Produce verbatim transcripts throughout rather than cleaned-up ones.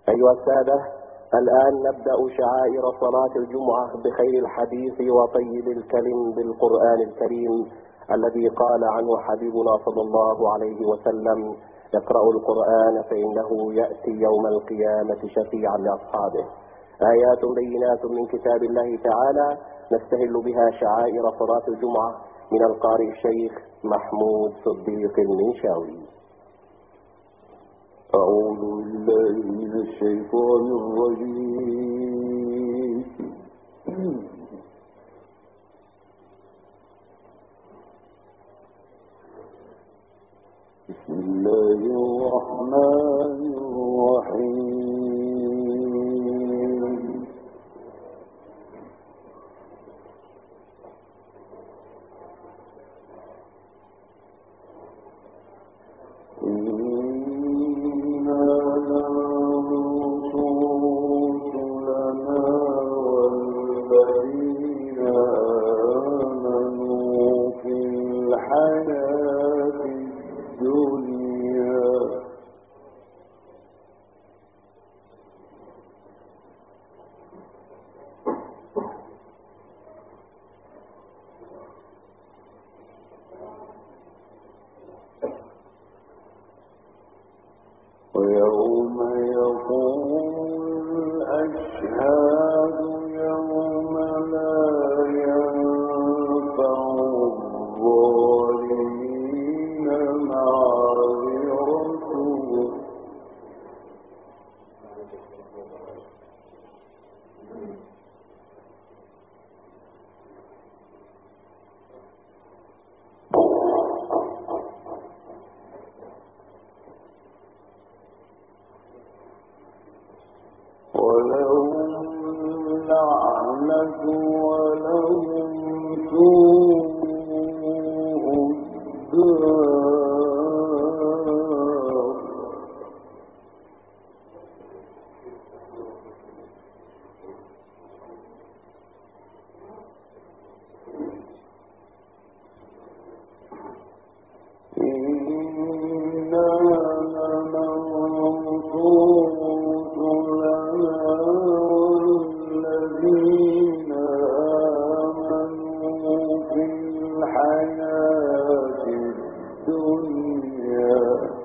أيها السادة، الآن نبدأ شعائر صلاة الجمعة بخير الحديث وطيب الكلم بالقرآن الكريم الذي قال عنه حبيبنا صلى الله عليه وسلم: اقرأوا القرآن فإنه يأتي يوم القيامة شفيعا لأصحابه. آيات بينات من كتاب الله تعالى نستهل بها شعائر صلاة الجمعة من القارئ الشيخ محمود صديق المنشاوي. أعوذ بالله من الشيطان الرجيم. بسم الله الرحمن الرحيم. ويوم يقول الأشهاد يوم لا ينفع الظالمين معذرتهم ولهم لعنة ولهم سوء الدار. إنا لمنصورون والذين آمنوا في الحياة الدنيا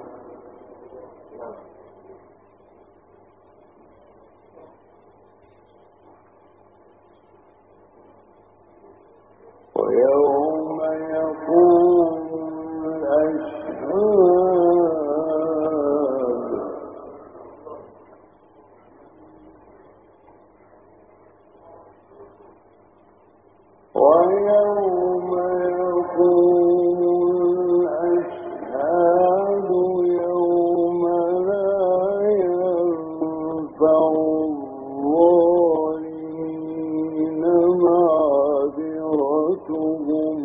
ويوم يقول الأشهاد ويوم يقول الأشهاد يوم لا ينفع الظالمين معذرتهم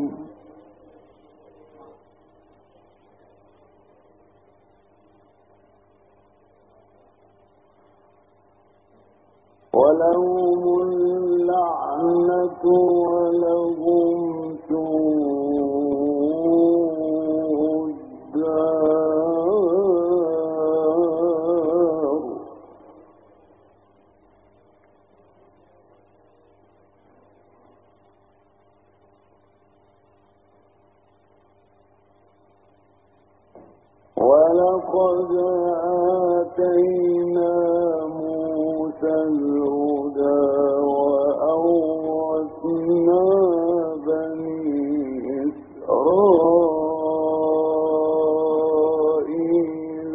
ولهم اللعنة ولهم سوء الدار. ولقد آتينا موسى الهدى وأورثنا بني إسرائيل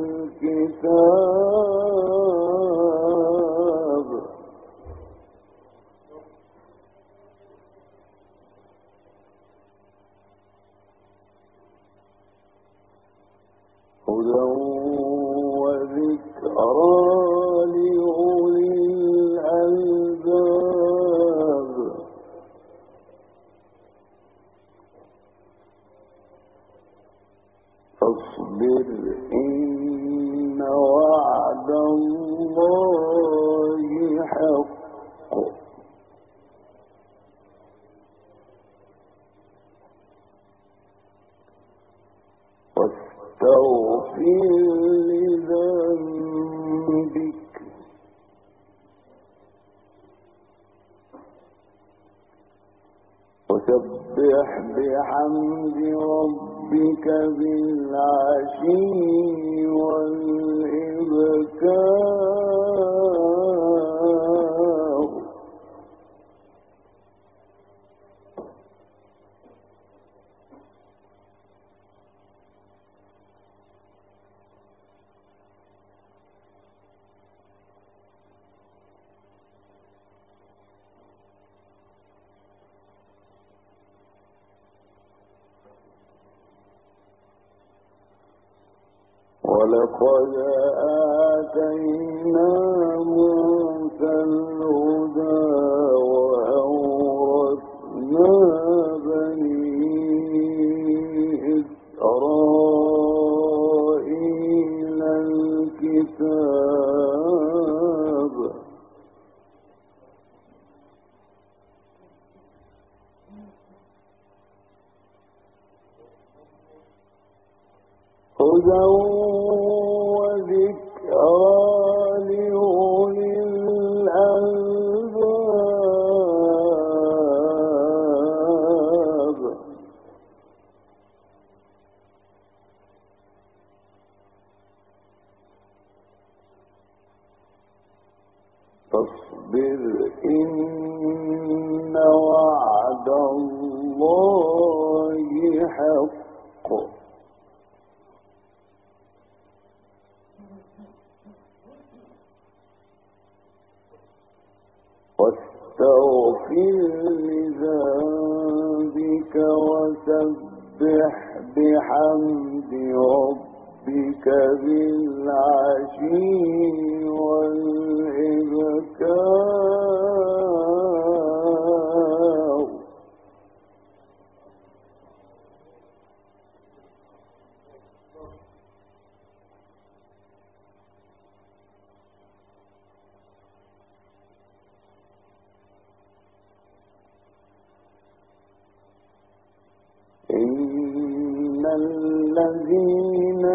الكتاب هدى وذكرى لأولي الألباب. فاصبر إن وعد الله حق واستغفر لذنبك وسبح بحمد ربك بالعشي والإبكار ولقد آتينا موسى الهدى وأورثنا بني إسرائيل الكتاب هدى وذكرى لأولي الألباب فاصبر إن وعد الله حق واستغفر لذنبك وسبح بحمد ربك بالعشي والإبكار إن الذين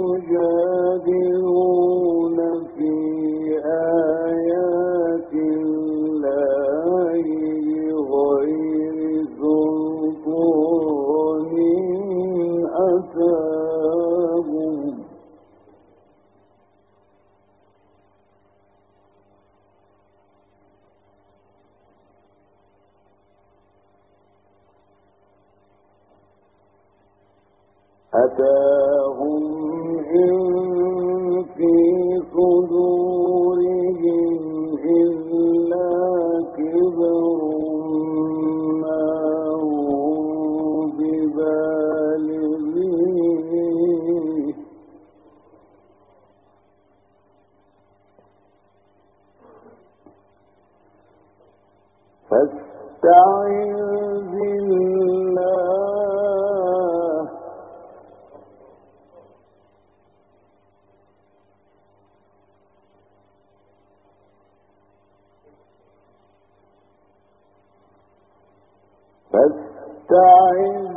يجادلون في آيات الله بغير سلطان أتاهم أتاهم إن في صدورهم إلا كبر ما هم ببالغيه فاستعذ بالله فاستعذ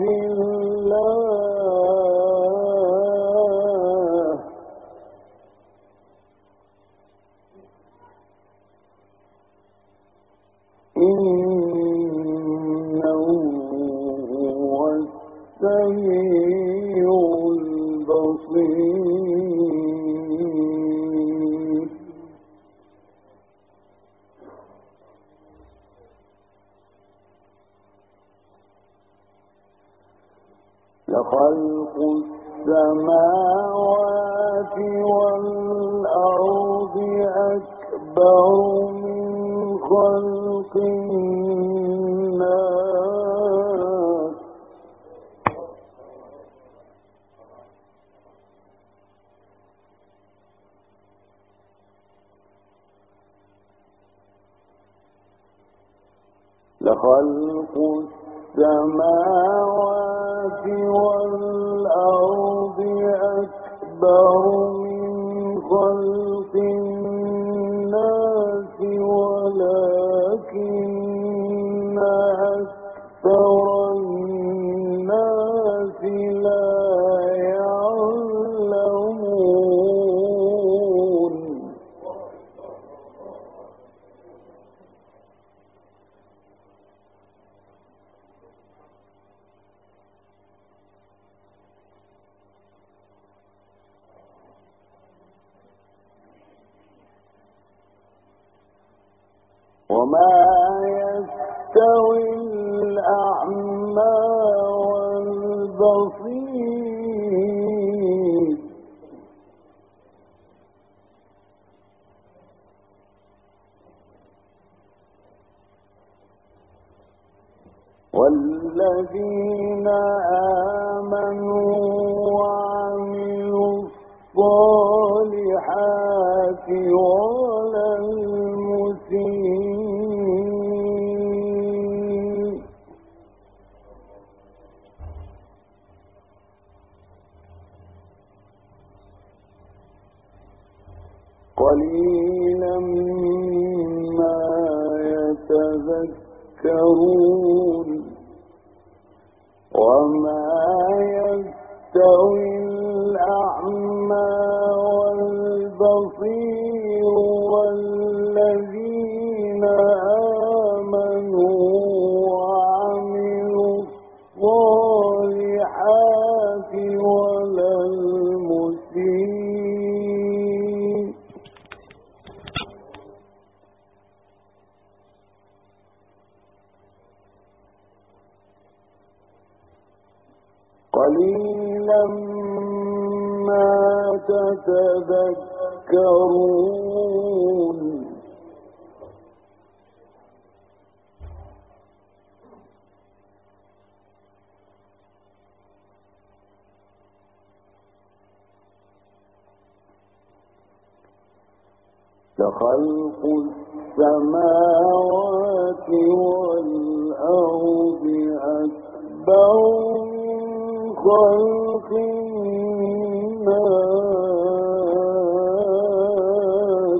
بالله إنه هو السميع البصير لخلق السماوات والأرض أكبر من خلق الناس لخلق السماوات والأرض أكبر من خلق الناس ولكن أكثر الناس لا يعلمون وما يستوي الأعمى والبصير والذين آمنوا وعملوا الصالحات ولا المسيء قليلا ما يتذكرون وما يستوي الأعمى والبصير والذين آمنوا وعملوا الصالحات ولا المسيء قليلا ما تتذكرون لخلق السماوات والأرض أكبر خلق الناس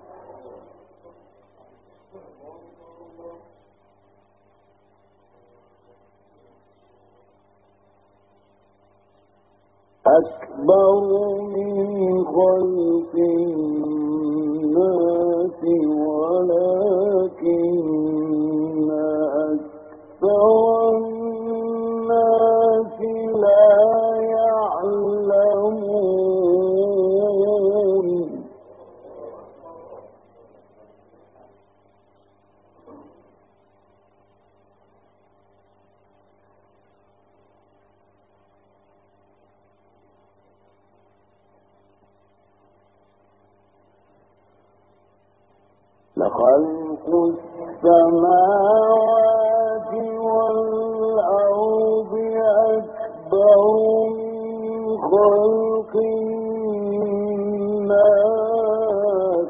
أكبر من خلق الناس ولكن أكثر الناس لا يعلمون لخلق السماوات والأرض أكبر من خلق الناس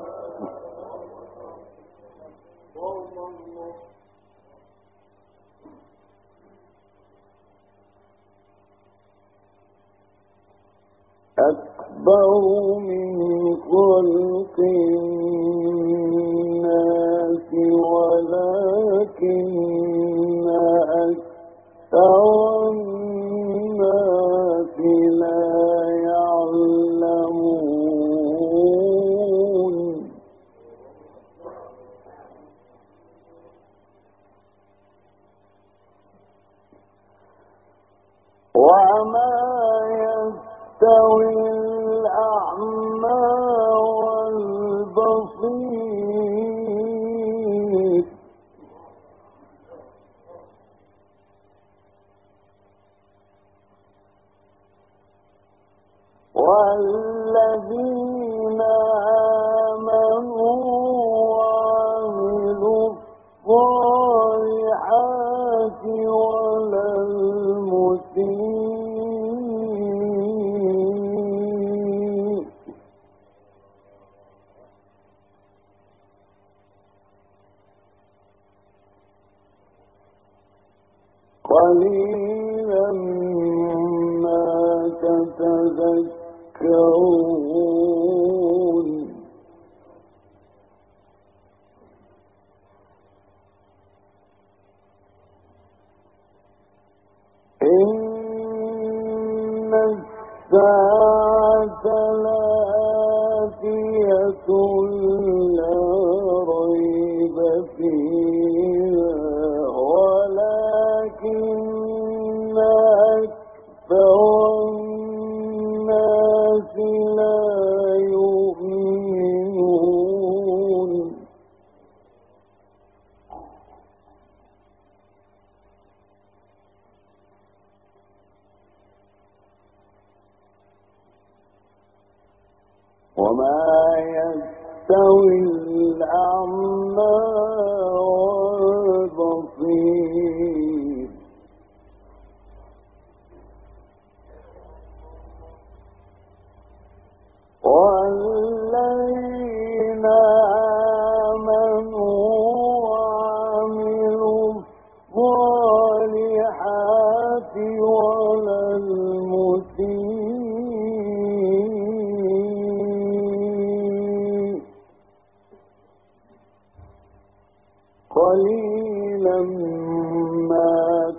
أكبر من خلق الناس ولكن أكثر الناس لا يعلمون وما يستوي الأعمى والبصير والذين آمنوا وعملوا الصالحات ولا المسيء قليلا ما تتذكرون إن الساعة لآتية لا ريب فيها ولكن أكثر الناس لا يؤمنون يستوي الأعمى والبصير والذين آمنوا وعملوا الصالحات ولا المسيء قليلا ما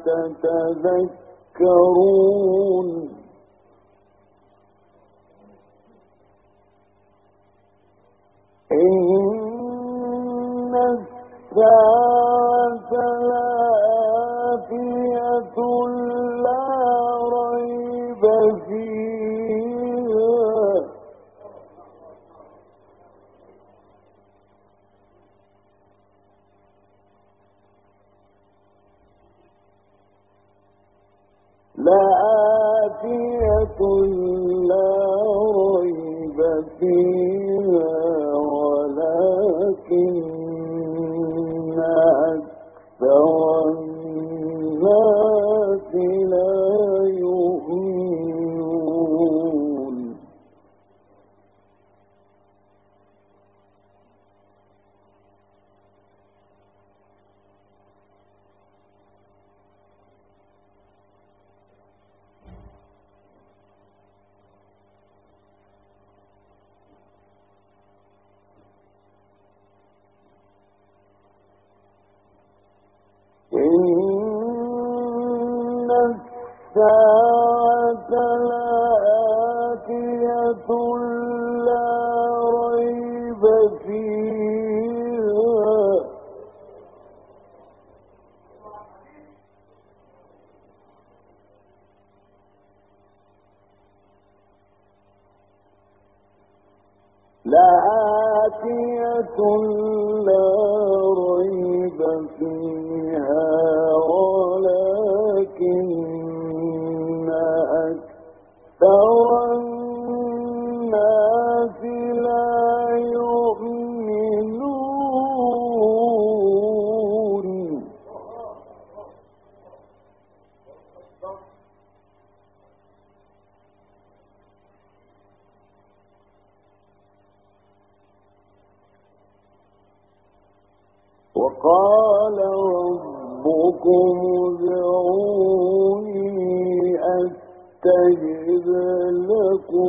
تتذكرون إن الساعة لآتية لا ريب فيها لآتية لا ريب فيها ولكن أكثر الناس لا يؤمنون إن الساعة لآتية لا ريب فيها لآتية لا ريب فيها ولكن أكثر الناس لا يؤمنون وقال ربكم ادعوني أستجب لكم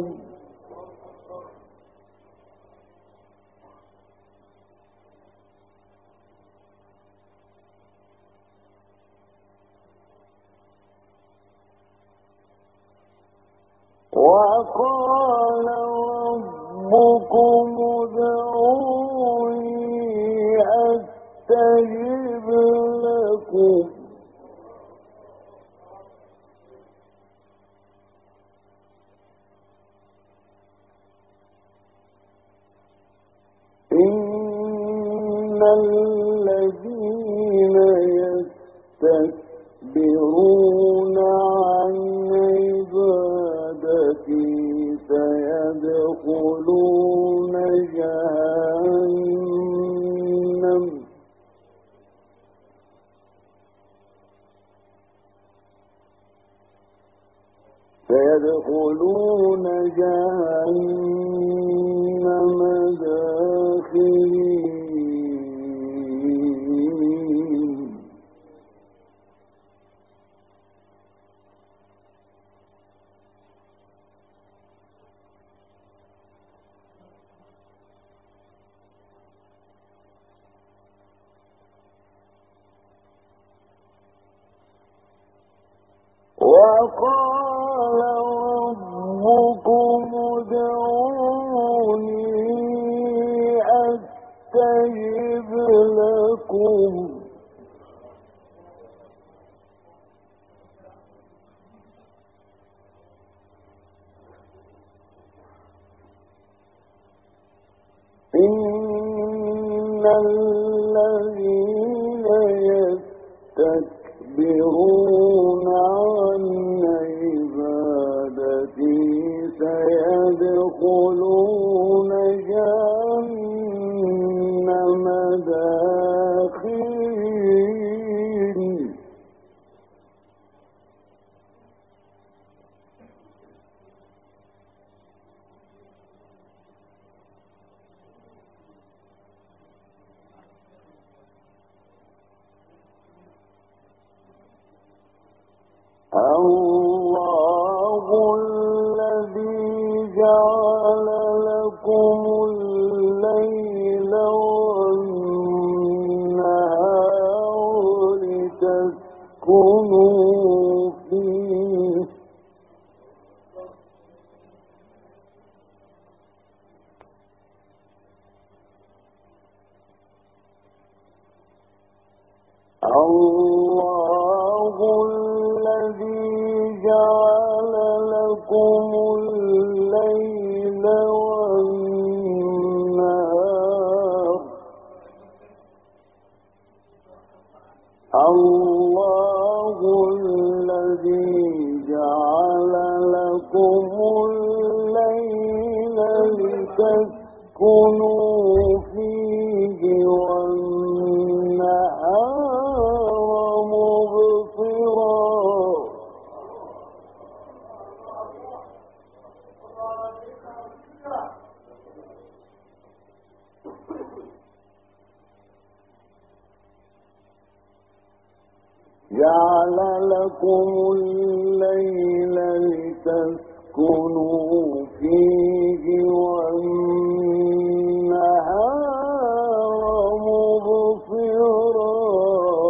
وقال ربكم ادعوني أستجب لكم إن الذين يستكبرون عن عبادتي سيدخلون جهنم سيدخلون جهنم داخرين وقال ربكم ادعوني أستجب لكم إن الذين يستكبرون عن عبادتي سيدخلون جهنم الله الذي جعل لكم الليل والنهار الله الذي جعل لكم الليل لتسكنوا فيه والنهار مبصرا جعل لكم الليل لتسكنوا فيه والنهار مبصرا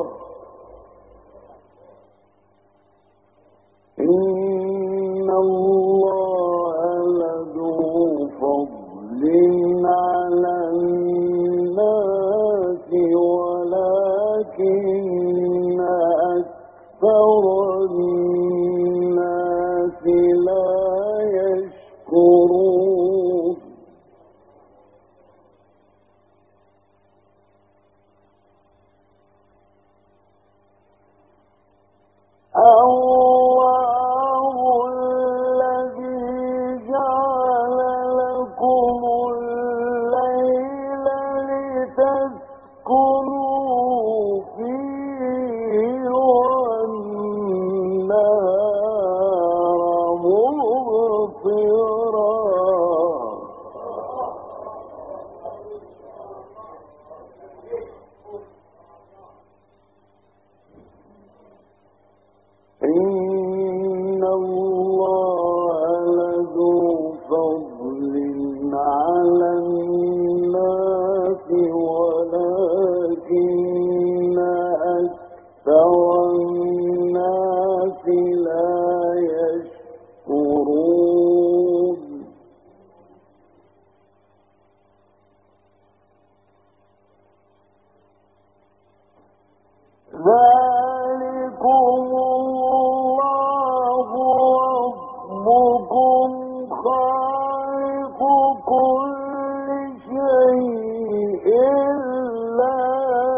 إن الله لذو فضل على الناس ولكن أكثر الناس لا يشكرون الله الذي جعل لكم الليل لتسكنوا فيه والنهار مبصرا إن الله لذو فضل على الناس ولكن أكثر الناس لا يشكرون ذلكم الله ربكم خالق كل شيء لا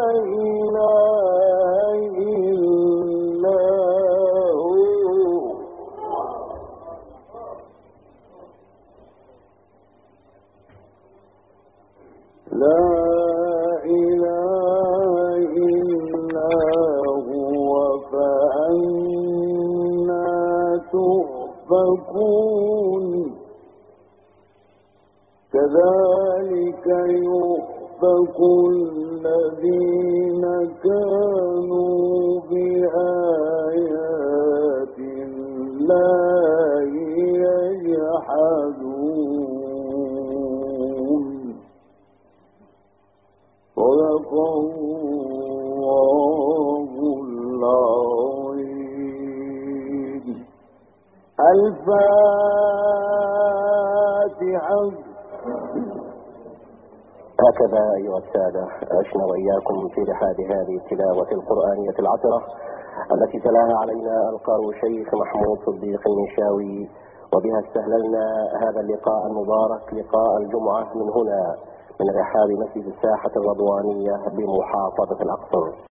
إله إلا هو لا إله إلا هو فأنا تؤفكون كذلك يؤفك الذين كانوا بآيات الله يجحدون صدق الله العظيم. الفاتحة. هكذا أيها السادة عشنا وإياكم في رحاب هذه التلاوة القرآنية العطرة التي تلاها علينا القارئ الشيخ محمود صديق النشاوي، وبها استهللنا هذا اللقاء المبارك لقاء الجمعة من هنا من رحاب مسجد الساحة الرضوانية بمحافظة الأقصر.